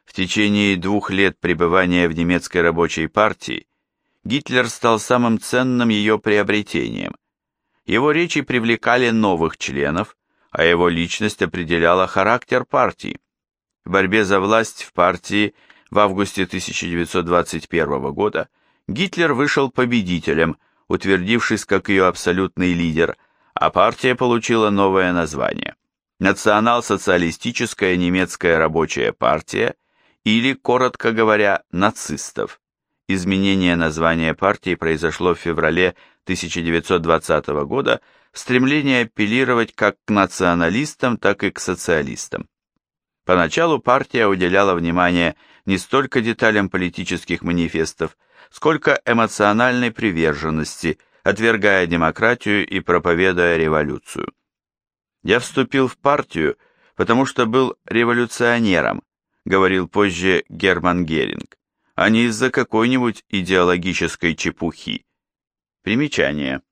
В течение 2 лет пребывания в немецкой рабочей партии Гитлер стал самым ценным ее приобретением. Его речи привлекали новых членов, а его личность определяла характер партии. В борьбе за власть в партии в августе 1921 года Гитлер вышел победителем, утвердившись как ее абсолютный лидер, а партия получила новое название – Национал-социалистическая немецкая рабочая партия, или, коротко говоря, нацистов. Изменение названия партии произошло в феврале 1920 года в стремлении апеллировать как к националистам, так и к социалистам. Поначалу партия уделяла внимание не столько деталям политических манифестов, сколько эмоциональной приверженности, отвергая демократию и проповедуя революцию. «Я вступил в партию, потому что был революционером», говорил позже Герман Геринг, а не из-за какой-нибудь идеологической чепухи. Примечание.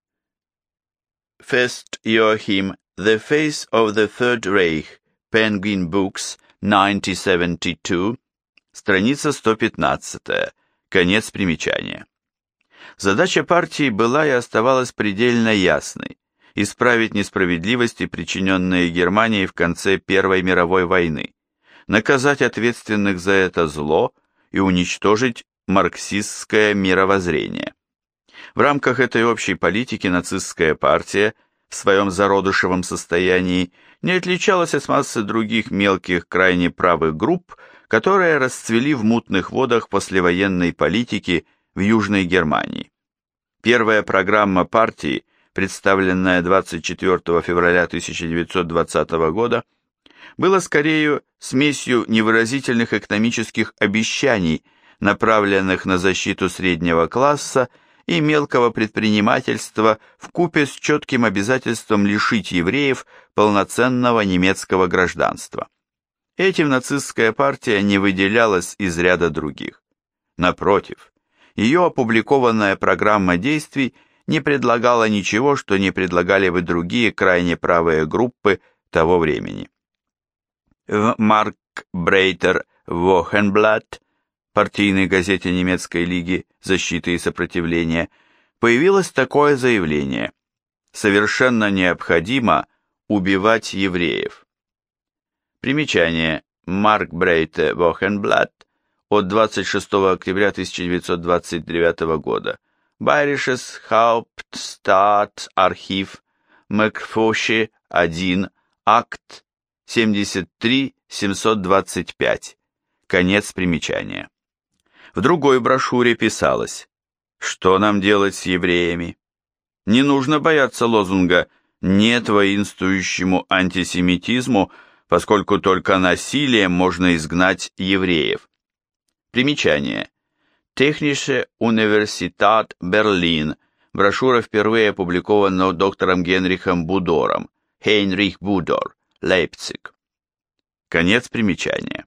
Fest Joachim, The Face of the Third Reich, Penguin Books, 1972, страница 115, конец примечания. Задача партии была и оставалась предельно ясной – исправить несправедливости, причиненные Германии в конце Первой мировой войны, наказать ответственных за это зло и уничтожить марксистское мировоззрение. В рамках этой общей политики нацистская партия в своем зародышевом состоянии не отличалась от массы других мелких крайне правых групп, которые расцвели в мутных водах послевоенной политики в Южной Германии. Первая программа партии, представленная 24 февраля 1920 года, была скорее смесью невыразительных экономических обещаний, направленных на защиту среднего класса и мелкого предпринимательства вкупе с четким обязательством лишить евреев полноценного немецкого гражданства. Этим нацистская партия не выделялась из ряда других. Напротив, ее опубликованная программа действий не предлагала ничего, что не предлагали бы другие крайне правые группы того времени. В Маркбрейтер Wochenblatt, партийной газете немецкой лиги защиты и сопротивления, появилось такое заявление: «Совершенно необходимо убивать евреев». Примечание. Markbreite Wochenblatt от 26 октября 1929 года. Bayerisches Hauptstaatsarchiv, Мекфоши 1, акт 73-725. Конец примечания. В другой брошюре писалось: «Что нам делать с евреями? Не нужно бояться лозунга «нет воинствующему антисемитизму», поскольку только насилием можно изгнать евреев». Примечание. Technische Universität Berlin. Брошюра впервые опубликована доктором Генрихом Будором. Heinrich Budor, Лейпциг. Конец примечания.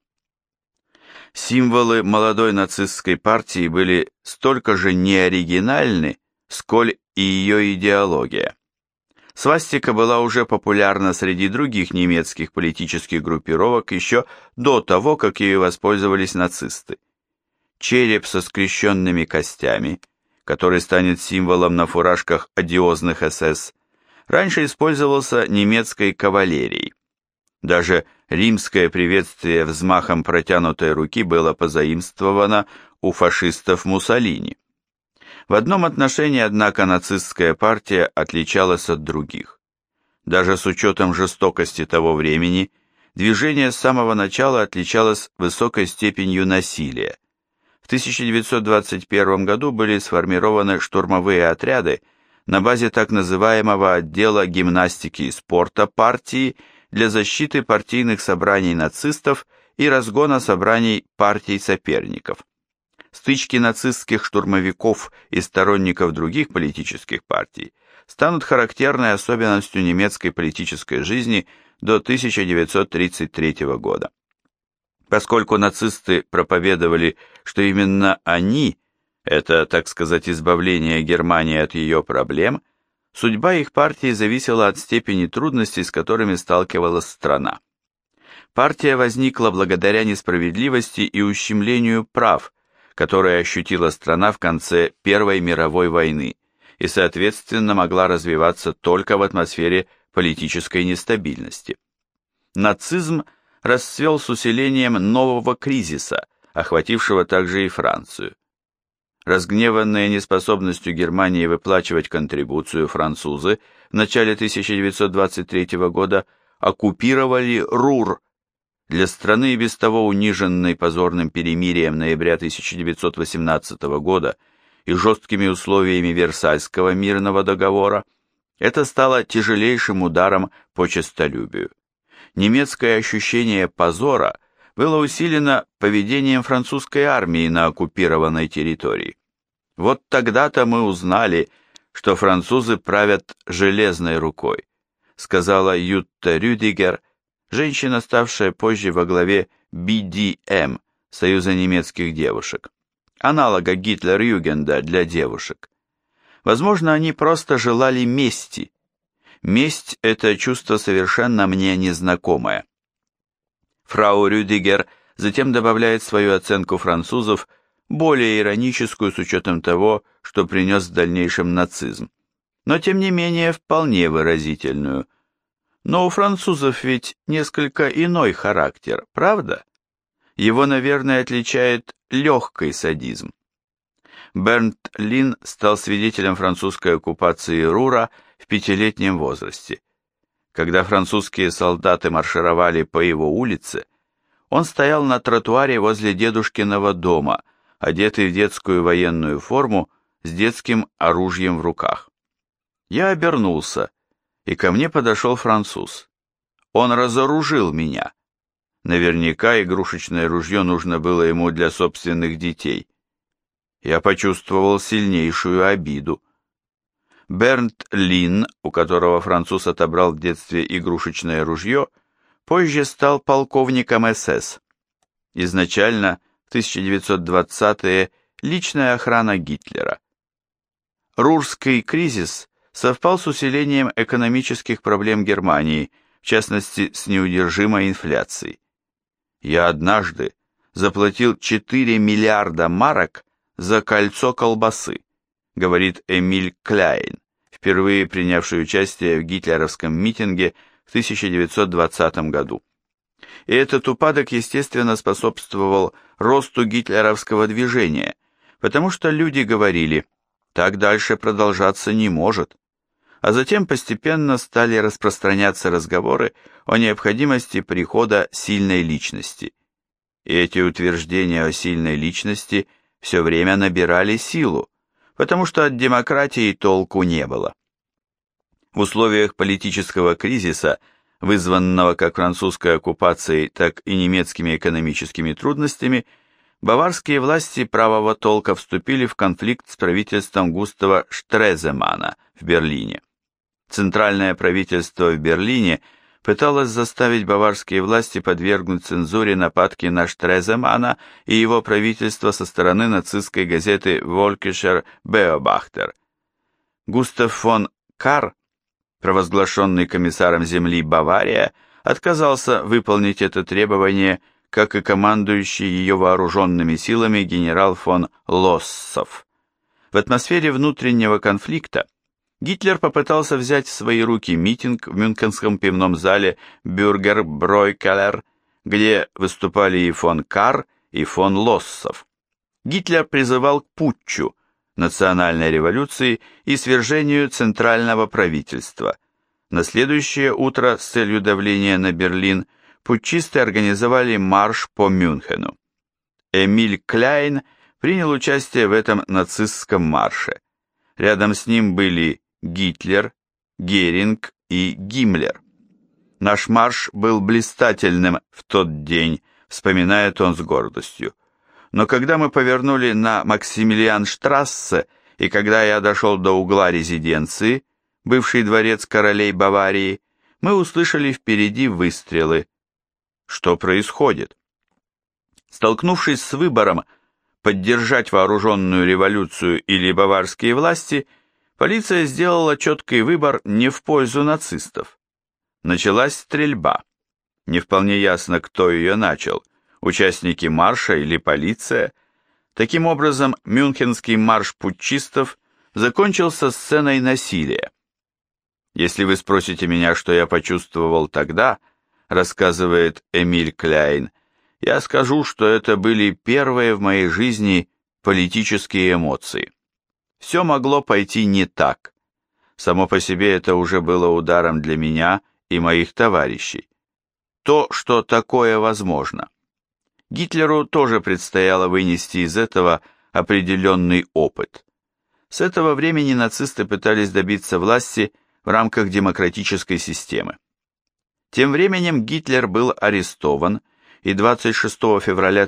Символы молодой нацистской партии были столько же неоригинальны, сколь и ее идеология. Свастика была уже популярна среди других немецких политических группировок еще до того, как ею воспользовались нацисты. Череп со скрещенными костями, который станет символом на фуражках одиозных СС, раньше использовался немецкой кавалерией. Даже римское приветствие взмахом протянутой руки было позаимствовано у фашистов Муссолини. В одном отношении, однако, нацистская партия отличалась от других. Даже с учетом жестокости того времени, движение с самого начала отличалось высокой степенью насилия. В 1921 году были сформированы штурмовые отряды на базе так называемого отдела гимнастики и спорта партии для защиты партийных собраний нацистов и разгона собраний партий соперников. Стычки нацистских штурмовиков и сторонников других политических партий станут характерной особенностью немецкой политической жизни до 1933 года. Поскольку нацисты проповедовали, что именно они – это, так сказать, избавление Германии от ее проблем, судьба их партии зависела от степени трудностей, с которыми сталкивалась страна. Партия возникла благодаря несправедливости и ущемлению прав, которые ощутила страна в конце Первой мировой войны и, соответственно, могла развиваться только в атмосфере политической нестабильности. Нацизм расцвел с усилением нового кризиса, охватившего также и Францию. Разгневанные неспособностью Германии выплачивать контрибуцию, французы в начале 1923 года оккупировали Рур. Для страны, и без того униженной позорным перемирием ноября 1918 года и жесткими условиями Версальского мирного договора, это стало тяжелейшим ударом по честолюбию. Немецкое ощущение позора было усилено поведением французской армии на оккупированной территории. Вот тогда-то мы узнали, что французы правят железной рукой, сказала Ютта Рюдигер, женщина, ставшая позже во главе BDM, Союза немецких девушек, аналога Гитлер-Югенда для девушек. Возможно, они просто желали мести. Месть – это чувство совершенно мне незнакомое. Фрау Рюдигер затем добавляет свою оценку французов, более ироническую с учетом того, что принес в дальнейшем нацизм, но тем не менее вполне выразительную. Но у французов ведь несколько иной характер, правда? Его, наверное, отличает легкий садизм. Бернт Лин стал свидетелем французской оккупации Рура в 5-летнем возрасте. Когда французские солдаты маршировали по его улице, он стоял на тротуаре возле дедушкиного дома, одетый в детскую военную форму с детским оружием в руках. Я обернулся, и ко мне подошел француз. Он разоружил меня. Наверняка игрушечное ружье нужно было ему для собственных детей. Я почувствовал сильнейшую обиду. Бернт Лин, у которого француз отобрал в детстве игрушечное ружье, позже стал полковником СС. Изначально, в 1920-е, личная охрана Гитлера. Рурский кризис совпал с усилением экономических проблем Германии, в частности, с неудержимой инфляцией. Я однажды заплатил 4 миллиарда марок за кольцо колбасы, говорит Эмиль Кляйн, впервые принявший участие в гитлеровском митинге в 1920 году. И этот упадок, естественно, способствовал росту гитлеровского движения, потому что люди говорили, так дальше продолжаться не может. А затем постепенно стали распространяться разговоры о необходимости прихода сильной личности. И эти утверждения о сильной личности все время набирали силу, потому что от демократии толку не было. В условиях политического кризиса, вызванного как французской оккупацией, так и немецкими экономическими трудностями, баварские власти правого толка вступили в конфликт с правительством Густава Штреземана в Берлине. Центральное правительство в Берлине пыталось заставить баварские власти подвергнуть цензуре нападки на Штреземана и его правительство со стороны нацистской газеты «Волкишер Беобахтер». Густав фон Карр, провозглашенный комиссаром земли Бавария, отказался выполнить это требование, как и командующий ее вооруженными силами генерал фон Лоссов. В атмосфере внутреннего конфликта Гитлер попытался взять в свои руки митинг в мюнхенском пивном зале «Бюргербройкелер», где выступали и фон Карр, и фон Лоссов. Гитлер призывал к путчу, национальной революции и свержению центрального правительства. На следующее утро с целью давления на Берлин путчисты организовали марш по Мюнхену. Эмиль Кляйн принял участие в этом нацистском марше. Рядом с ним были Гитлер, Геринг и Гиммлер. Наш марш был блистательным в тот день, вспоминает он с гордостью. Но когда мы повернули на Максимилианштрассе, и когда я дошел до угла резиденции, бывший дворец королей Баварии, мы услышали впереди выстрелы. Что происходит? Столкнувшись с выбором поддержать вооруженную революцию или баварские власти, полиция сделала четкий выбор не в пользу нацистов. Началась стрельба. Не вполне ясно, кто ее начал, участники марша или полиция. Таким образом, Мюнхенский марш путчистов закончился сценой насилия. Если вы спросите меня, что я почувствовал тогда, рассказывает Эмиль Кляйн, я скажу, что это были первые в моей жизни политические эмоции. Все могло пойти не так. Само по себе это уже было ударом для меня и моих товарищей. То, что такое возможно. Гитлеру тоже предстояло вынести из этого определенный опыт. С этого времени нацисты пытались добиться власти в рамках демократической системы. Тем временем Гитлер был арестован, и 26 февраля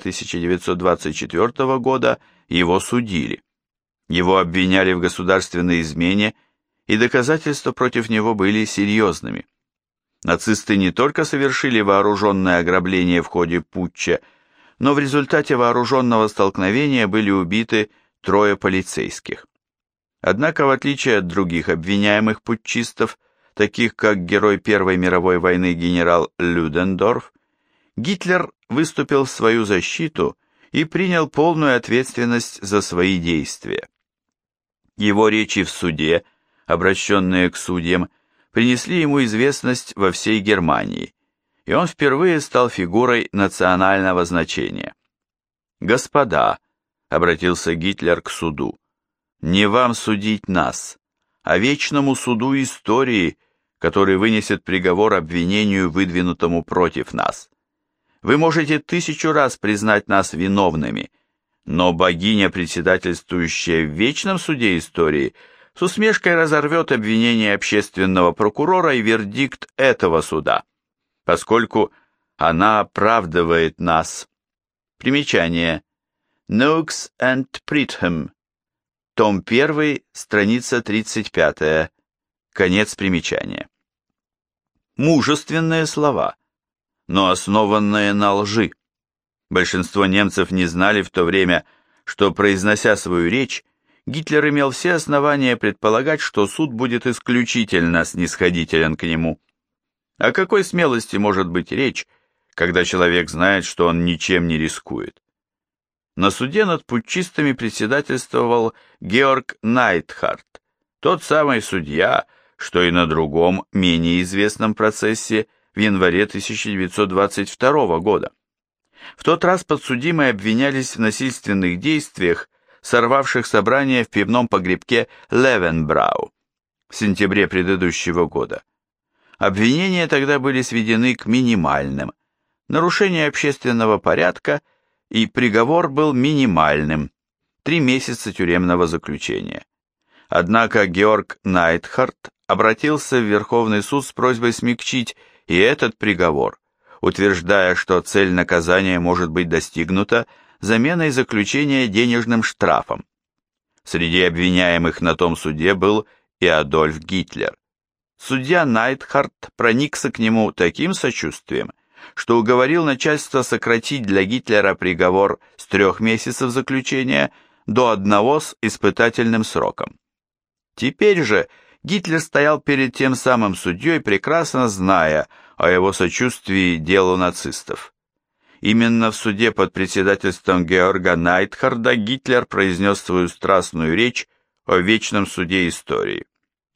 1924 года его судили. Его обвиняли в государственной измене, и доказательства против него были серьезными. Нацисты не только совершили вооруженное ограбление в ходе путча, но в результате вооруженного столкновения были убиты 3 полицейских. Однако, в отличие от других обвиняемых путчистов, таких как герой Первой мировой войны генерал Людендорф, Гитлер выступил в свою защиту и принял полную ответственность за свои действия. Его речи в суде, обращенные к судьям, принесли ему известность во всей Германии, и он впервые стал фигурой национального значения. «Господа», — обратился Гитлер к суду, — «не вам судить нас, а вечному суду истории, который вынесет приговор обвинению, выдвинутому против нас. Вы можете 1000 раз признать нас виновными, но богиня, председательствующая в вечном суде истории, с усмешкой разорвет обвинение общественного прокурора и вердикт этого суда, поскольку она оправдывает нас». Примечание. Noakes and Pritham. Том 1, страница 35. Конец примечания. Мужественные слова, но основанные на лжи. Большинство немцев не знали в то время, что, произнося свою речь, Гитлер имел все основания предполагать, что суд будет исключительно снисходителен к нему. О какой смелости может быть речь, когда человек знает, что он ничем не рискует? На суде над путчистами председательствовал Георг Найтхарт, тот самый судья, что и на другом, менее известном процессе в январе 1922 года. В тот раз подсудимые обвинялись в насильственных действиях, сорвавших собрание в пивном погребке Левенбрау в сентябре предыдущего года. Обвинения тогда были сведены к минимальным. Нарушение общественного порядка, и приговор был минимальным – 3 месяца тюремного заключения. Однако Георг Найтхарт обратился в Верховный суд с просьбой смягчить и этот приговор, утверждая, что цель наказания может быть достигнута заменой заключения денежным штрафом. Среди обвиняемых на том суде был и Адольф Гитлер. Судья Найтхарт проникся к нему таким сочувствием, что уговорил начальство сократить для Гитлера приговор с 3 месяцев заключения до 1 с испытательным сроком. Теперь же Гитлер стоял перед тем самым судьей, прекрасно зная о его сочувствии делу нацистов. Именно в суде под председательством Георга Найтхарда Гитлер произнес свою страстную речь о вечном суде истории.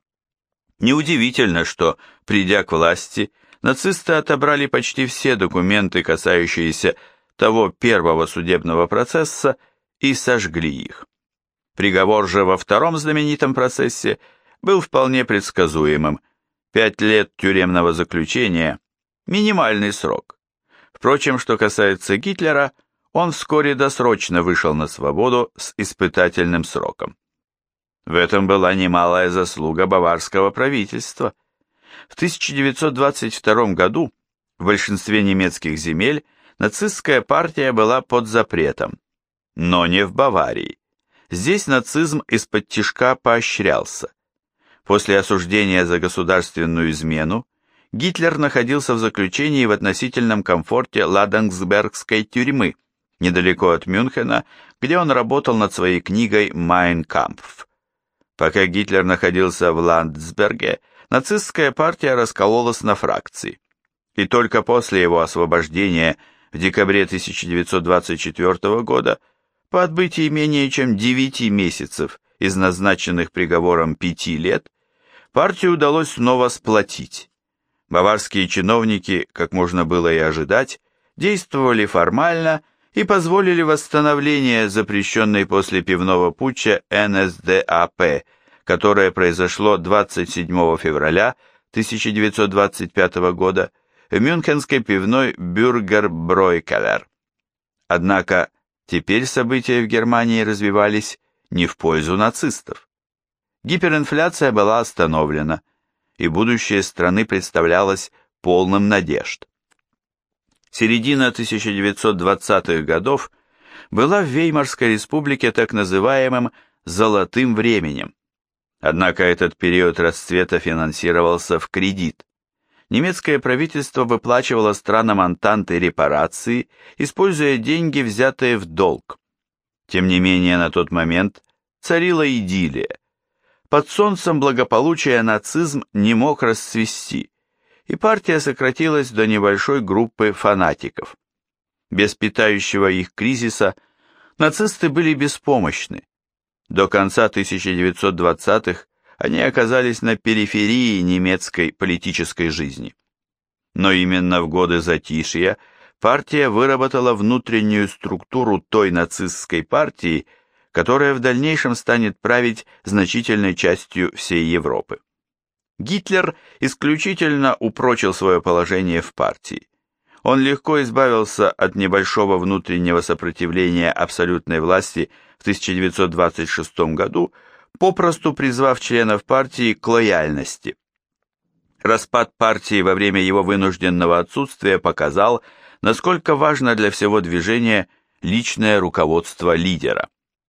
Неудивительно, что, придя к власти, нацисты отобрали почти все документы, касающиеся того первого судебного процесса, и сожгли их. Приговор же во втором знаменитом процессе был вполне предсказуемым – 5 лет тюремного заключения, минимальный срок. Впрочем, что касается Гитлера, он вскоре досрочно вышел на свободу с испытательным сроком. В этом была немалая заслуга баварского правительства. В 1922 году в большинстве немецких земель нацистская партия была под запретом, но не в Баварии. Здесь нацизм исподтишка поощрялся. После осуждения за государственную измену Гитлер находился в заключении в относительном комфорте Ладогсбергской тюрьмы, недалеко от Мюнхена, где он работал над своей книгой «Майн кампф». Пока Гитлер находился в Ландсберге, нацистская партия раскололась на фракции. и только после его освобождения в декабре 1924 года, по отбытии менее чем 9 месяцев из назначенных приговором 5 лет, партию удалось снова сплотить. Баварские чиновники, как можно было и ожидать, действовали формально и позволили восстановление запрещенной после пивного путча НСДАП, которое произошло 27 февраля 1925 года в мюнхенской пивной Бюргербройкелер. Однако теперь события в Германии развивались не в пользу нацистов. Гиперинфляция была остановлена, и будущее страны представлялось полным надежд. Середина 1920-х годов была в Веймарской республике так называемым «золотым временем». Однако этот период расцвета финансировался в кредит. Немецкое правительство выплачивало странам Антанты репарации, используя деньги, взятые в долг. Тем не менее, на тот момент царила идиллия. Под солнцем благополучия нацизм не мог расцвести, и партия сократилась до небольшой группы фанатиков. Без питающего их кризиса нацисты были беспомощны. До конца 1920-х они оказались на периферии немецкой политической жизни. Но именно в годы затишья партия выработала внутреннюю структуру той нацистской партии, которая в дальнейшем станет править значительной частью всей Европы. Гитлер исключительно упрочил свое положение в партии. Он легко избавился от небольшого внутреннего сопротивления абсолютной власти в 1926 году, попросту призвав членов партии к лояльности. Распад партии во время его вынужденного отсутствия показал, насколько важно для всего движения личное руководство лидера.